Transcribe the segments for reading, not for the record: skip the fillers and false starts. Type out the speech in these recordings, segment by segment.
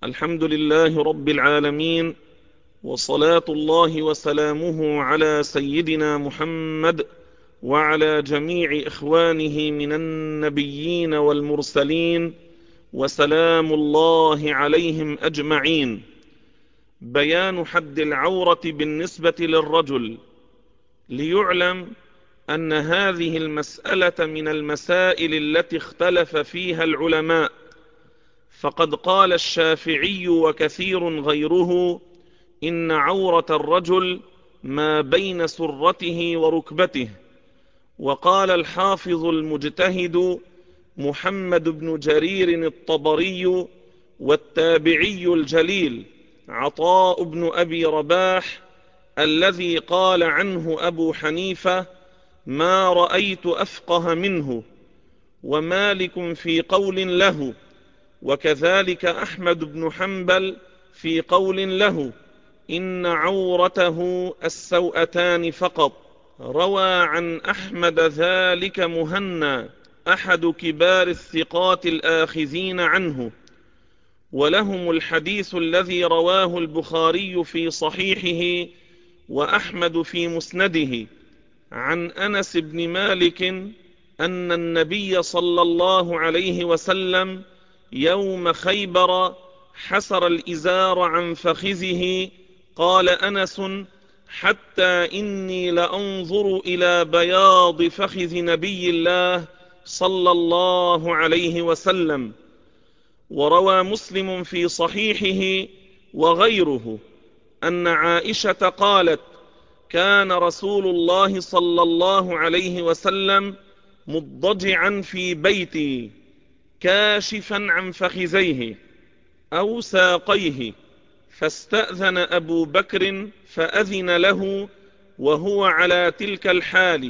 الحمد لله رب العالمين، وصلاة الله وسلامه على سيدنا محمد وعلى جميع إخوانه من النبيين والمرسلين، وسلام الله عليهم أجمعين. بيان حد العورة بالنسبة للرجل. ليعلم أن هذه المسألة من المسائل التي اختلف فيها العلماء، فقد قال الشافعي وكثير غيره إن عورة الرجل ما بين سرته وركبته. وقال الحافظ المجتهد محمد بن جرير الطبري والتابعي الجليل عطاء بن أبي رباح الذي قال عنه أبو حنيفة: ما رأيت أفقه منه، ومالك في قول له، وكذلك أحمد بن حنبل في قول له: إن عورته السوأتان فقط. روى عن أحمد ذلك مهنا أحد كبار الثقات الآخذين عنه، ولهم الحديث الذي رواه البخاري في صحيحه وأحمد في مسنده عن أنس بن مالك أن النبي صلى الله عليه وسلم يوم خيبر حسر الإزار عن فخذه. قال أنس: حتى إني لأنظر إلى بياض فخذ نبي الله صلى الله عليه وسلم. وروى مسلم في صحيحه وغيره أن عائشة قالت: كان رسول الله صلى الله عليه وسلم مضجعا في بيتي كاشفا عن فخذيه أو ساقيه، فاستأذن أبو بكر فأذن له وهو على تلك الحال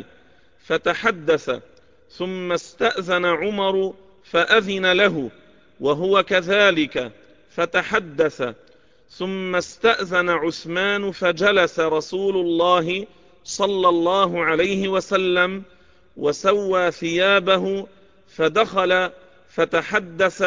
فتحدث، ثم استأذن عمر فأذن له وهو كذلك فتحدث، ثم استأذن عثمان فجلس رسول الله صلى الله عليه وسلم وسوى ثيابه فدخل فتحدث.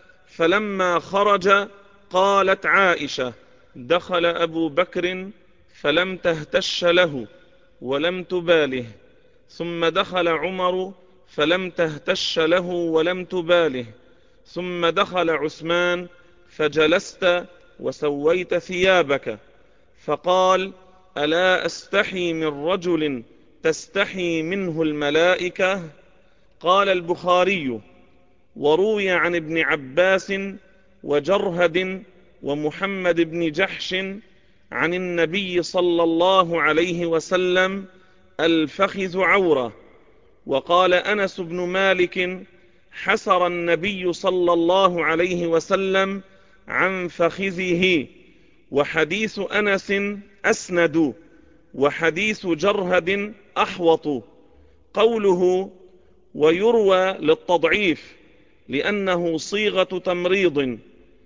فلما خرج قالت عائشة: دخل أبو بكر فلم تهتش له ولم تباله، ثم دخل عمر فلم تهتش له ولم تباله، ثم دخل عثمان فجلست وسويت ثيابك. فقال: ألا أستحي من رجل تستحي منه الملائكة؟ قال البخاري: وروي عن ابن عباس وجرهد ومحمد بن جحش عن النبي صلى الله عليه وسلم: الفخذ عورة. وقال أنس بن مالك: حسر النبي صلى الله عليه وسلم عن فخذه. وحديث أنس أسند، وحديث جرهد أحوط. قوله ويروى للتضعيف لأنه صيغة تمريض،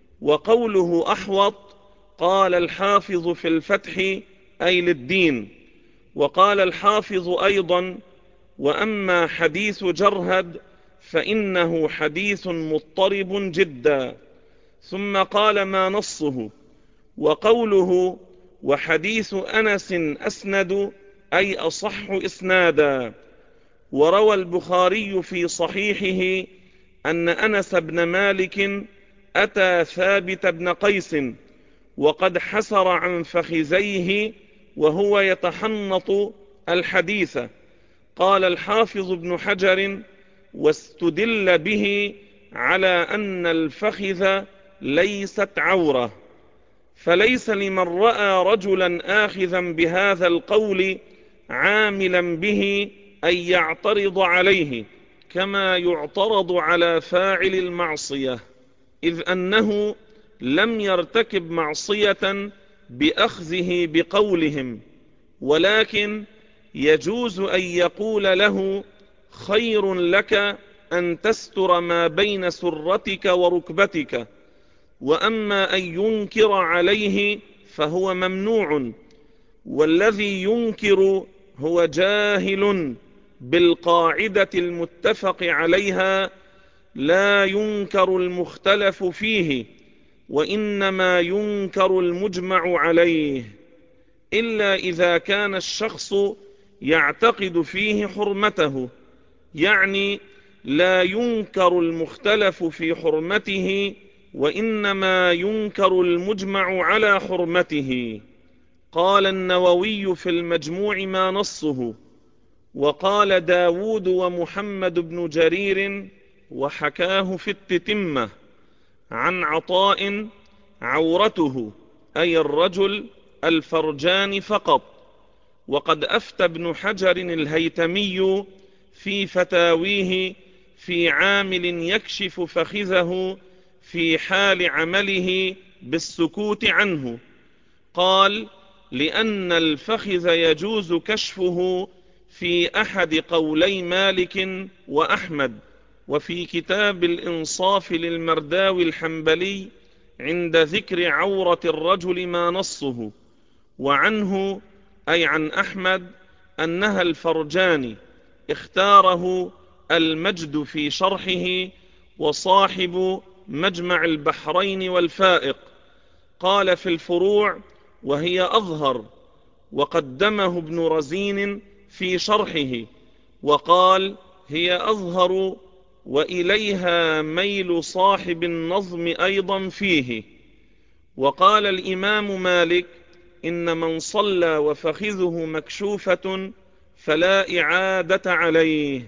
وقوله أحوط قال الحافظ في الفتح أي للدين. وقال الحافظ أيضا: وأما حديث جرهد فإنه حديث مضطرب جدا. ثم قال ما نصه. وقوله وحديث أنس أسند أي أصح إسنادا. وروى البخاري في صحيحه أن أنس بن مالك أتى ثابت بن قيس وقد حسر عن فخذيه وهو يتحنط الحديث. قال الحافظ ابن حجر: واستدل به على أن الفخذ ليست عورة، فليس لمن رأى رجلا آخذا بهذا القول عاملا به أن يعترض عليه كما يعترض على فاعل المعصية، إذ أنه لم يرتكب معصية بأخذه بقولهم، ولكن يجوز أن يقول له: خير لك أن تستر ما بين سرتك وركبتك. وأما أن ينكر عليه فهو ممنوع، والذي ينكر هو جاهل بالقاعدة المتفق عليها: لا ينكر المختلف فيه، وإنما ينكر المجمع عليه، إلا إذا كان الشخص يعتقد فيه حرمته، يعني لا ينكر المختلف في حرمته، وإنما ينكر المجمع على حرمته. قال النووي في المجموع ما نصه. وقال داود ومحمد بن جرير وحكاه في التتمة عن عطاء: عورته أي الرجل الفرجان فقط. وقد أفتى ابن حجر الهيتمي في فتاويه في عامل يكشف فخذه في حال عمله بالسكوت عنه، قال: لأن الفخذ يجوز كشفه في أحد قولي مالك وأحمد. وفي كتاب الإنصاف للمرداوي الحنبلي عند ذكر عورة الرجل ما نصه. وعنه أي عن أحمد أنها الفرجان، اختاره المجد في شرحه وصاحب مجمع البحرين والفائق. قال في الفروع: وهي أظهر. وقدمه ابن رزين في شرحه وقال: هي أظهر، وإليها ميل صاحب النظم أيضا فيه. وقال الإمام مالك: إن من صلى وفخذه مكشوفة فلا إعادة عليه.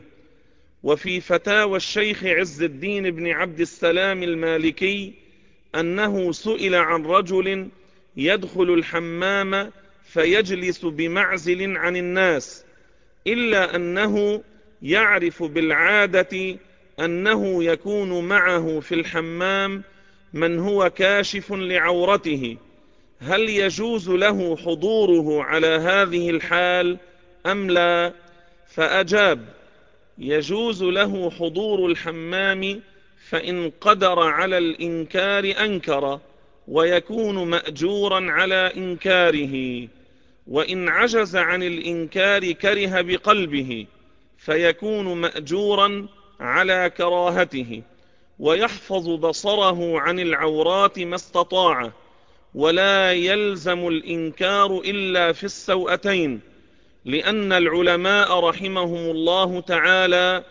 وفي فتاوى الشيخ عز الدين بن عبد السلام المالكي أنه سئل عن رجل يدخل الحمام فيجلس بمعزل عن الناس، إلا أنه يعرف بالعادة أنه يكون معه في الحمام من هو كاشف لعورته، هل يجوز له حضوره على هذه الحال أم لا؟ فأجاب: يجوز له حضور الحمام، فإن قدر على الإنكار أنكر، ويكون مأجورا على إنكاره، وإن عجز عن الإنكار كره بقلبه، فيكون مأجورا على كراهته، ويحفظ بصره عن العورات ما استطاع، ولا يلزم الإنكار إلا في السوءتين، لأن العلماء رحمهم الله تعالى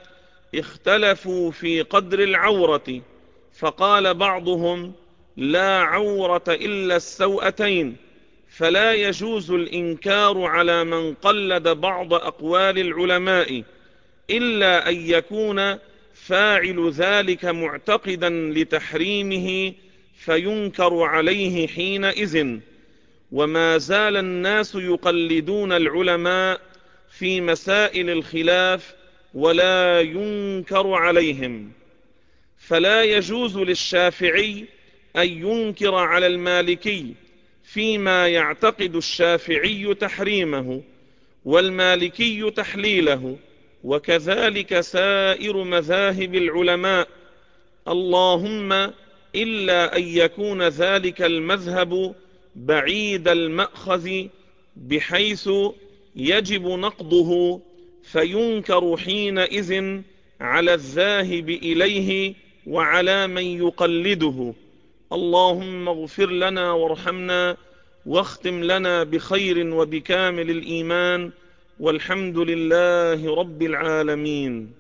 اختلفوا في قدر العورة، فقال بعضهم: لا عورة إلا السوءتين، فلا يجوز الإنكار على من قلد بعض أقوال العلماء، إلا أن يكون فاعل ذلك معتقدا لتحريمه فينكر عليه حينئذ. وما زال الناس يقلدون العلماء في مسائل الخلاف ولا ينكر عليهم. فلا يجوز للشافعي أن ينكر على المالكي فيما يعتقد الشافعي تحريمه والمالكي تحليله، وكذلك سائر مذاهب العلماء، اللهم إلا أن يكون ذلك المذهب بعيد المأخذ بحيث يجب نقضه، فينكر حينئذ على الذاهب إليه وعلى من يقلده. اللهم اغفر لنا وارحمنا، واختم لنا بخير وبكامل الإيمان، والحمد لله رب العالمين.